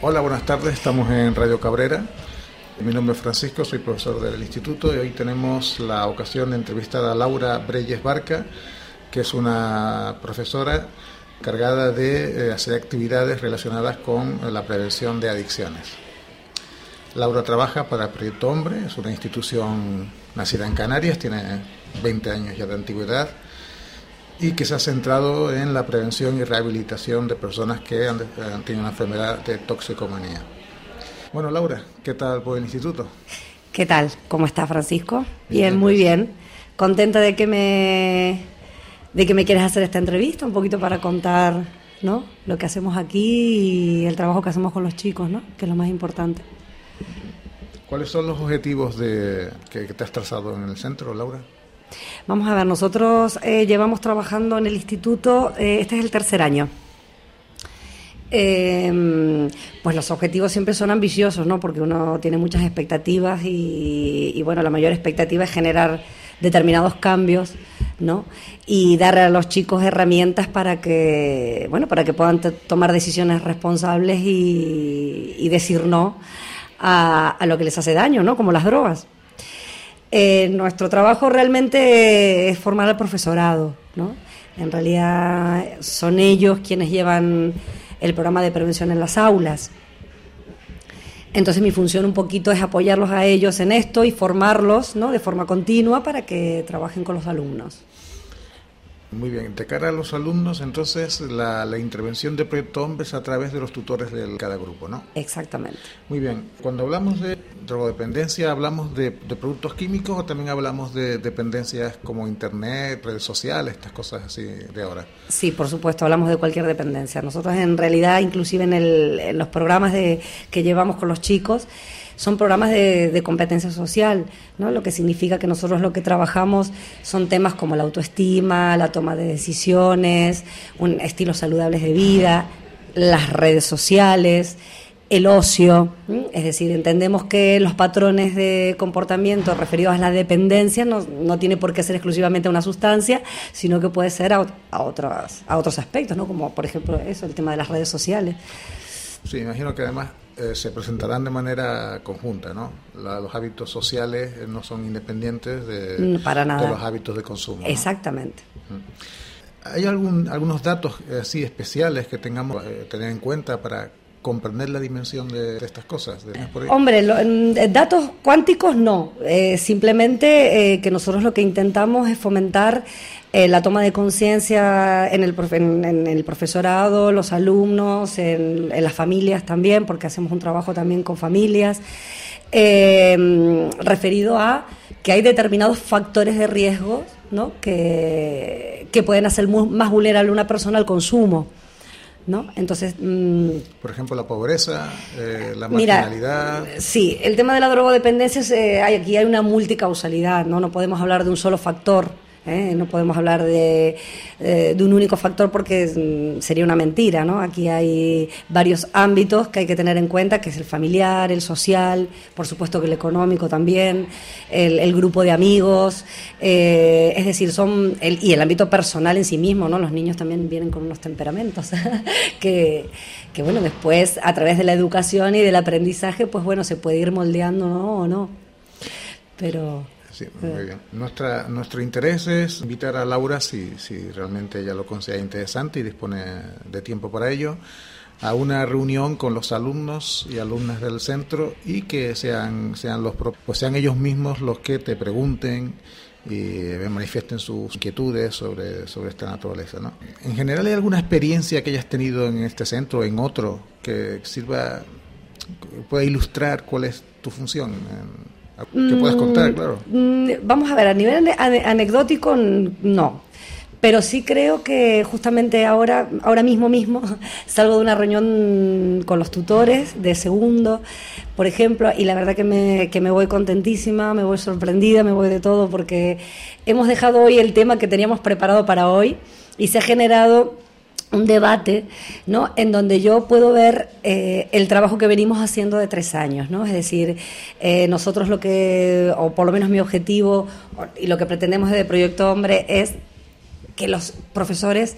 Hola, buenas tardes, estamos en Radio Cabrera. Mi nombre es Francisco, soy profesor del instituto y hoy tenemos la ocasión de entrevistar a Laura Breyes Barca, que es una profesora encargada de hacer actividades relacionadas con la prevención de adicciones. Laura trabaja para Proyecto Hombre, es una institución nacida en Canarias, tiene 20 años ya de antigüedad y que se ha centrado en la prevención y rehabilitación de personas que han tenido una enfermedad de toxicomanía. Bueno, Laura, ¿qué tal por el instituto? ¿Qué tal? ¿Cómo está, Francisco? Bien, muy bien. Contenta de que me quieras hacer esta entrevista, un poquito para contar, ¿no?, lo que hacemos aquí y el trabajo que hacemos con los chicos, ¿no?, que es lo más importante. ¿Cuáles son los objetivos que te has trazado en el centro, Laura? Vamos a ver, nosotros llevamos trabajando en el instituto, este es el tercer año. Pues los objetivos siempre son ambiciosos, ¿no?, porque uno tiene muchas expectativas y bueno, la mayor expectativa es generar determinados cambios, ¿no?, y dar a los chicos herramientas para que puedan tomar decisiones responsables y decir no a lo que les hace daño, ¿no?, como las drogas. Nuestro trabajo realmente es formar al profesorado, ¿no? En realidad son ellos quienes llevan el programa de prevención en las aulas. Entonces mi función un poquito es apoyarlos a ellos en esto y formarlos, ¿no?, de forma continua para que trabajen con los alumnos. Muy bien, de cara a los alumnos, entonces la intervención de Proyecto Hombre es a través de los tutores de cada grupo, ¿no? Exactamente. Muy bien, cuando hablamos de drogodependencia, ¿hablamos de productos químicos o también hablamos de dependencias como internet, redes sociales, estas cosas así de ahora? Sí, por supuesto, hablamos de cualquier dependencia. Nosotros en realidad, inclusive en los programas que llevamos con los chicos, son programas de competencia social, ¿no?, lo que significa que nosotros lo que trabajamos son temas como la autoestima, la toma de decisiones, estilos saludables de vida, las redes sociales, el ocio, es decir, entendemos que los patrones de comportamiento referidos a la dependencia no tiene por qué ser exclusivamente una sustancia, sino que puede ser a otros aspectos, ¿no?, como por ejemplo eso, el tema de las redes sociales. Sí, imagino que además se presentarán de manera conjunta, ¿no? Los hábitos sociales no son independientes de los hábitos de consumo, ¿no? Exactamente. ¿Hay algunos datos así especiales que tengamos que tener en cuenta para comprender la dimensión de estas cosas? Hombre, datos cuánticos no, simplemente que nosotros lo que intentamos es fomentar la toma de conciencia en el profesorado, los alumnos, en las familias también, porque hacemos un trabajo también con familias, referido a que hay determinados factores de riesgo, ¿no?, que pueden hacer más vulnerable a una persona al consumo, ¿no? Entonces, por ejemplo, la pobreza, la marginalidad. Mira, sí, el tema de la drogodependencia aquí hay una multicausalidad, ¿no? No podemos hablar de un solo factor. No podemos hablar de un único factor porque sería una mentira, ¿no? Aquí hay varios ámbitos que hay que tener en cuenta, que es el familiar, el social, por supuesto que el económico también, el grupo de amigos, es decir, y el ámbito personal en sí mismo, ¿no? Los niños también vienen con unos temperamentos que bueno, después a través de la educación y del aprendizaje, pues bueno, se puede ir moldeando, ¿no?, o no, pero... Sí, muy bien. Nuestro interés es invitar a Laura, si realmente ella lo considera interesante y dispone de tiempo para ello, a una reunión con los alumnos y alumnas del centro y que sean ellos mismos los que te pregunten y manifiesten sus inquietudes sobre esta naturaleza, ¿no? En general, ¿hay alguna experiencia que hayas tenido en este centro o en otro que pueda ilustrar cuál es tu función? ¿Qué puedes contar, claro? Vamos a ver, a nivel anecdótico, no. Pero sí creo que justamente ahora mismo salgo de una reunión con los tutores de segundo, por ejemplo, y la verdad que me voy contentísima, me voy sorprendida, me voy de todo, porque hemos dejado hoy el tema que teníamos preparado para hoy y se ha generado un debate, ¿no?, en donde yo puedo ver el trabajo que venimos haciendo de 3 años, ¿no? Es decir, nosotros o por lo menos mi objetivo y lo que pretendemos desde Proyecto Hombre es que los profesores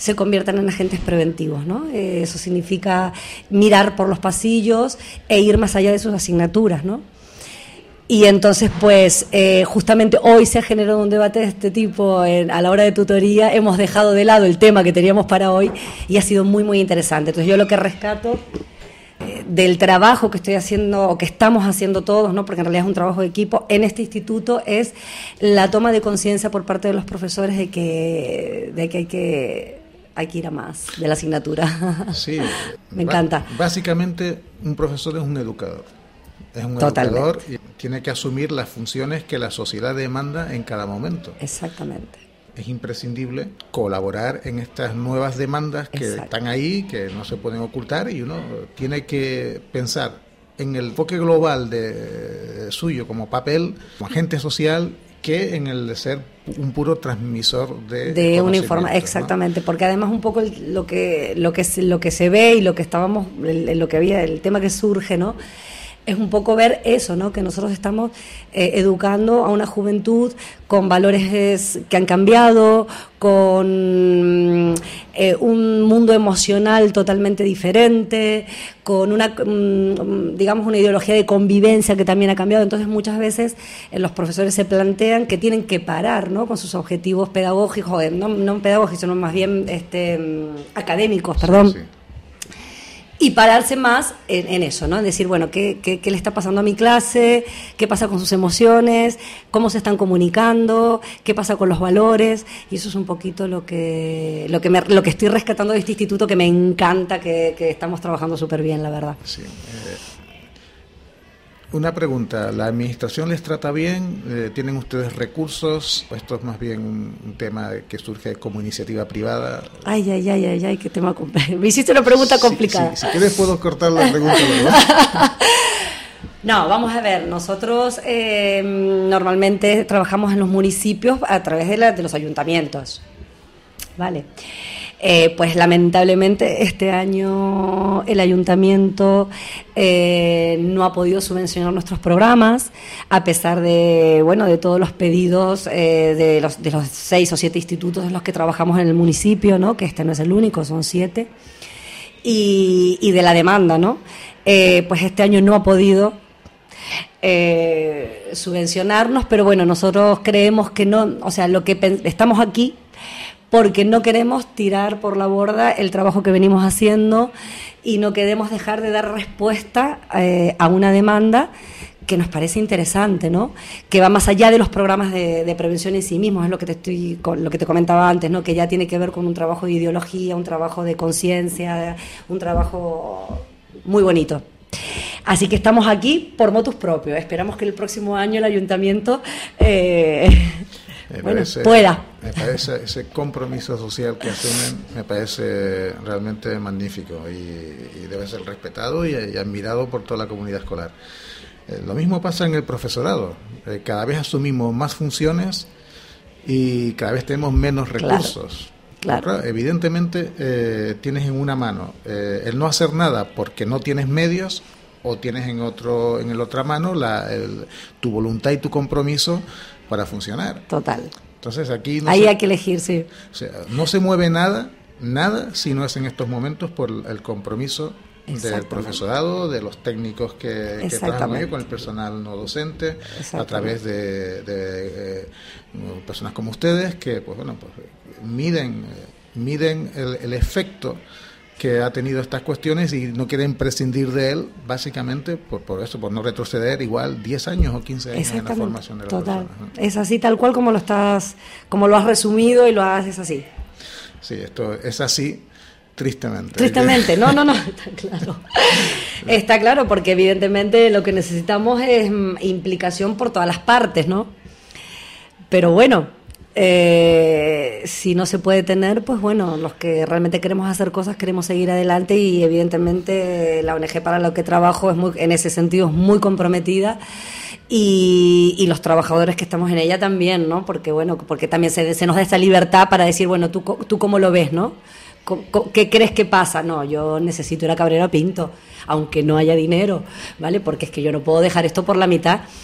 se conviertan en agentes preventivos, ¿no? Eso significa mirar por los pasillos e ir más allá de sus asignaturas, ¿no? Y entonces, pues, justamente hoy se ha generado un debate de este tipo a la hora de tutoría. Hemos dejado de lado el tema que teníamos para hoy y ha sido muy, muy interesante. Entonces, yo lo que rescato del trabajo que estoy haciendo, o que estamos haciendo todos, ¿no? Porque en realidad es un trabajo de equipo, en este instituto, es la toma de conciencia por parte de los profesores de que hay que ir a más de la asignatura. Sí. Me encanta. Básicamente, un profesor es un educador. Es un educador y tiene que asumir las funciones que la sociedad demanda en cada momento. Exactamente. Es imprescindible colaborar en estas nuevas demandas que están ahí, que no se pueden ocultar, y uno tiene que pensar en el enfoque global de suyo como papel, como agente social, que en el de ser un puro transmisor de una información, exactamente, ¿no? Porque además un poco lo que se ve y lo que estábamos, lo que había, el tema que surge, ¿no? Es un poco ver eso, ¿no? Que nosotros estamos educando a una juventud con valores que han cambiado, con un mundo emocional totalmente diferente, con una, digamos, una ideología de convivencia que también ha cambiado. Entonces, muchas veces los profesores se plantean que tienen que parar, ¿no? Con sus objetivos pedagógicos, no pedagógicos, sino más bien académicos, perdón. Sí. Y pararse más en eso, ¿no? En decir, bueno, ¿qué le está pasando a mi clase? ¿Qué pasa con sus emociones? ¿Cómo se están comunicando? ¿Qué pasa con los valores? Y eso es un poquito lo que estoy rescatando de este instituto, que me encanta, que estamos trabajando súper bien, la verdad. Sí. Una pregunta, ¿la administración les trata bien? ¿Tienen ustedes recursos? ¿Esto es más bien un tema que surge como iniciativa privada? Ay, qué tema complejo. Me hiciste una pregunta complicada. Sí, si quieres puedo cortar la pregunta, ¿verdad? No, vamos a ver, nosotros normalmente trabajamos en los municipios a través de los ayuntamientos, ¿vale? Pues lamentablemente este año el ayuntamiento no ha podido subvencionar nuestros programas, a pesar de todos los pedidos de los 6 o 7 institutos en los que trabajamos en el municipio, ¿no? Que este no es el único, son 7, y de la demanda, ¿no? Pues este año no ha podido subvencionarnos, pero bueno, nosotros creemos que no, o sea, estamos aquí porque no queremos tirar por la borda el trabajo que venimos haciendo y no queremos dejar de dar respuesta a una demanda que nos parece interesante, ¿no? Que va más allá de los programas de prevención en sí mismos, es lo que te comentaba antes, ¿no? Que ya tiene que ver con un trabajo de ideología, un trabajo de conciencia, un trabajo muy bonito. Así que estamos aquí por motus propios. Esperamos que el próximo año el ayuntamiento pueda. Me parece ese compromiso social que asumen, me parece realmente magnífico y debe ser respetado y admirado por toda la comunidad escolar. Lo mismo pasa en el profesorado. Cada vez asumimos más funciones y cada vez tenemos menos recursos. Claro. Evidentemente tienes en una mano el no hacer nada porque no tienes medios, o tienes en la otra mano tu voluntad y tu compromiso para funcionar. Total. Entonces aquí hay que elegir, sí. O sea, no se mueve nada si no es en estos momentos por el compromiso del profesorado, de los técnicos que trabajan con el personal no docente, a través de personas como ustedes que miden el efecto que ha tenido estas cuestiones y no quieren prescindir de él, básicamente por eso, por no retroceder igual 10 años o 15 años en la formación de las personas, ¿no? Es así, tal cual como lo has resumido y lo haces así. Sí, esto es así, tristemente. Tristemente, no, está claro. Está claro, porque evidentemente lo que necesitamos es implicación por todas las partes, ¿no? Pero bueno, si no se puede tener, pues bueno, los que realmente queremos hacer cosas, queremos seguir adelante y evidentemente la ONG para la que trabajo en ese sentido es muy comprometida y los trabajadores que estamos en ella también, ¿no? Porque también se nos da esa libertad para decir, bueno, tú cómo lo ves, ¿no? ¿Qué crees que pasa? No, yo necesito ir a Cabrera Pinto, aunque no haya dinero, ¿vale? Porque es que yo no puedo dejar esto por la mitad.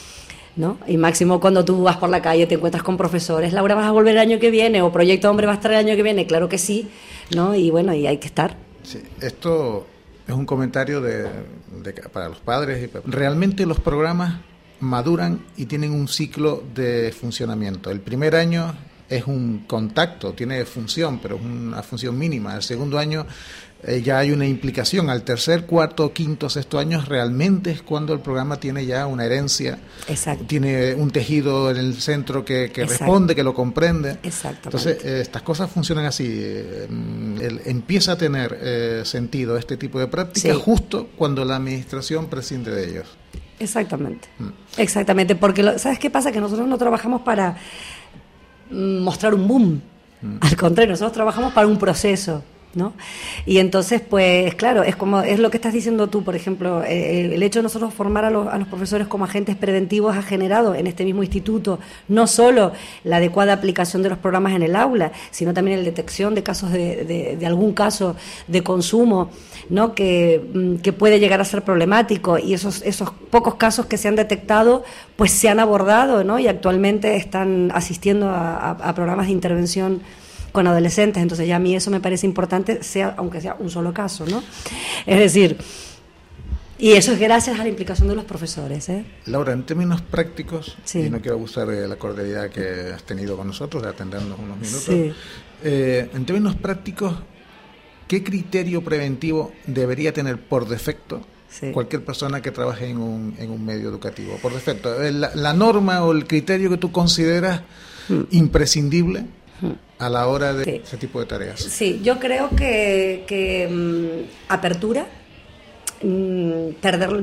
¿no? Y máximo cuando tú vas por la calle, te encuentras con profesores, Laura, ¿vas a volver el año que viene? O Proyecto Hombre va a estar el año que viene, claro que sí, ¿no? Y bueno, y hay que estar. Sí, esto es un comentario para los padres. Realmente los programas maduran y tienen un ciclo de funcionamiento. El primer año es un contacto, tiene función, pero es una función mínima. El segundo año ya hay una implicación. Al tercer, cuarto, quinto, sexto año realmente es cuando el programa tiene ya una herencia. Exacto. Tiene un tejido en el centro que responde, que lo comprende. Exactamente. Entonces, estas cosas funcionan así. Empieza a tener sentido este tipo de prácticas justo cuando la administración prescinde de ellos. Exactamente. Exactamente, porque ¿sabes qué pasa? Que nosotros no trabajamos para mostrar un boom. Al contrario, nosotros trabajamos para un proceso, ¿no? Y entonces, pues claro, es lo que estás diciendo tú, por ejemplo, el hecho de nosotros formar a los profesores como agentes preventivos ha generado en este mismo instituto no solo la adecuada aplicación de los programas en el aula, sino también la detección de casos de algún caso de consumo, ¿no? que puede llegar a ser problemático, y esos pocos casos que se han detectado pues se han abordado, ¿no? Y actualmente están asistiendo a programas de intervención con adolescentes. Entonces ya a mí eso me parece importante, aunque sea un solo caso, ¿no? Es decir, y eso es gracias a la implicación de los profesores, ¿eh? Laura, en términos prácticos, sí. Y no quiero abusar de la cordialidad que has tenido con nosotros, de atendernos unos minutos, sí. En términos prácticos, ¿qué criterio preventivo debería tener por defecto cualquier persona que trabaje en un medio educativo? Por defecto, la norma o el criterio que tú consideras imprescindible a la hora de ese tipo de tareas. Sí, yo creo que apertura, perder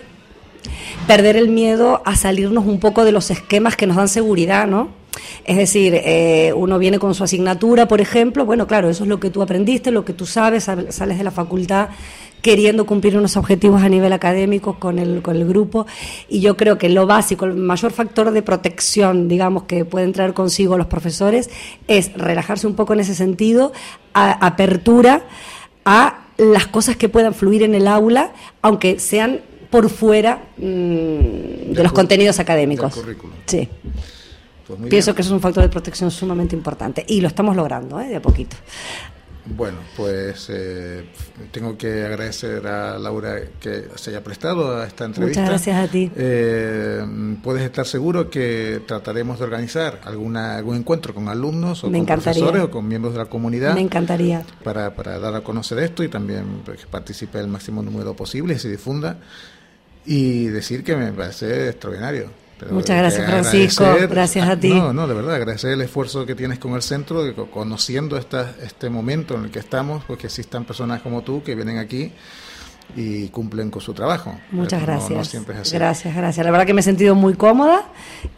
el miedo a salirnos un poco de los esquemas que nos dan seguridad, ¿no? Es decir, uno viene con su asignatura, por ejemplo, bueno, claro, eso es lo que tú aprendiste, lo que tú sabes, sales de la facultad queriendo cumplir unos objetivos a nivel académico con el grupo, y yo creo que lo básico, el mayor factor de protección, digamos, que pueden traer consigo los profesores es relajarse un poco en ese sentido, apertura a las cosas que puedan fluir en el aula, aunque sean por fuera de los contenidos académicos. Del currículum. Sí. Pues pienso que eso es un factor de protección sumamente importante, y lo estamos logrando, de a poquito. Bueno, pues tengo que agradecer a Laura que se haya prestado a esta entrevista. Muchas gracias a ti. Puedes estar seguro que trataremos de organizar algún encuentro con alumnos o con encantaría. Profesores o con miembros de la comunidad. Me encantaría. Para dar a conocer esto y también que participe el máximo número posible y se difunda. Y decir que me parece extraordinario. Pero muchas gracias, Francisco, gracias a ti. No, de verdad, agradecer el esfuerzo que tienes con el centro, conociendo este momento en el que estamos, pues que existan personas como tú que vienen aquí y cumplen con su trabajo. Muchas gracias. No siempre es así. Gracias. La verdad que me he sentido muy cómoda.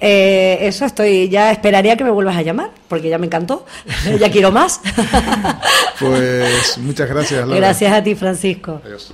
Ya esperaría que me vuelvas a llamar, porque ya me encantó. Ya quiero más. Pues muchas gracias, Laura. Gracias a ti, Francisco. Adiós.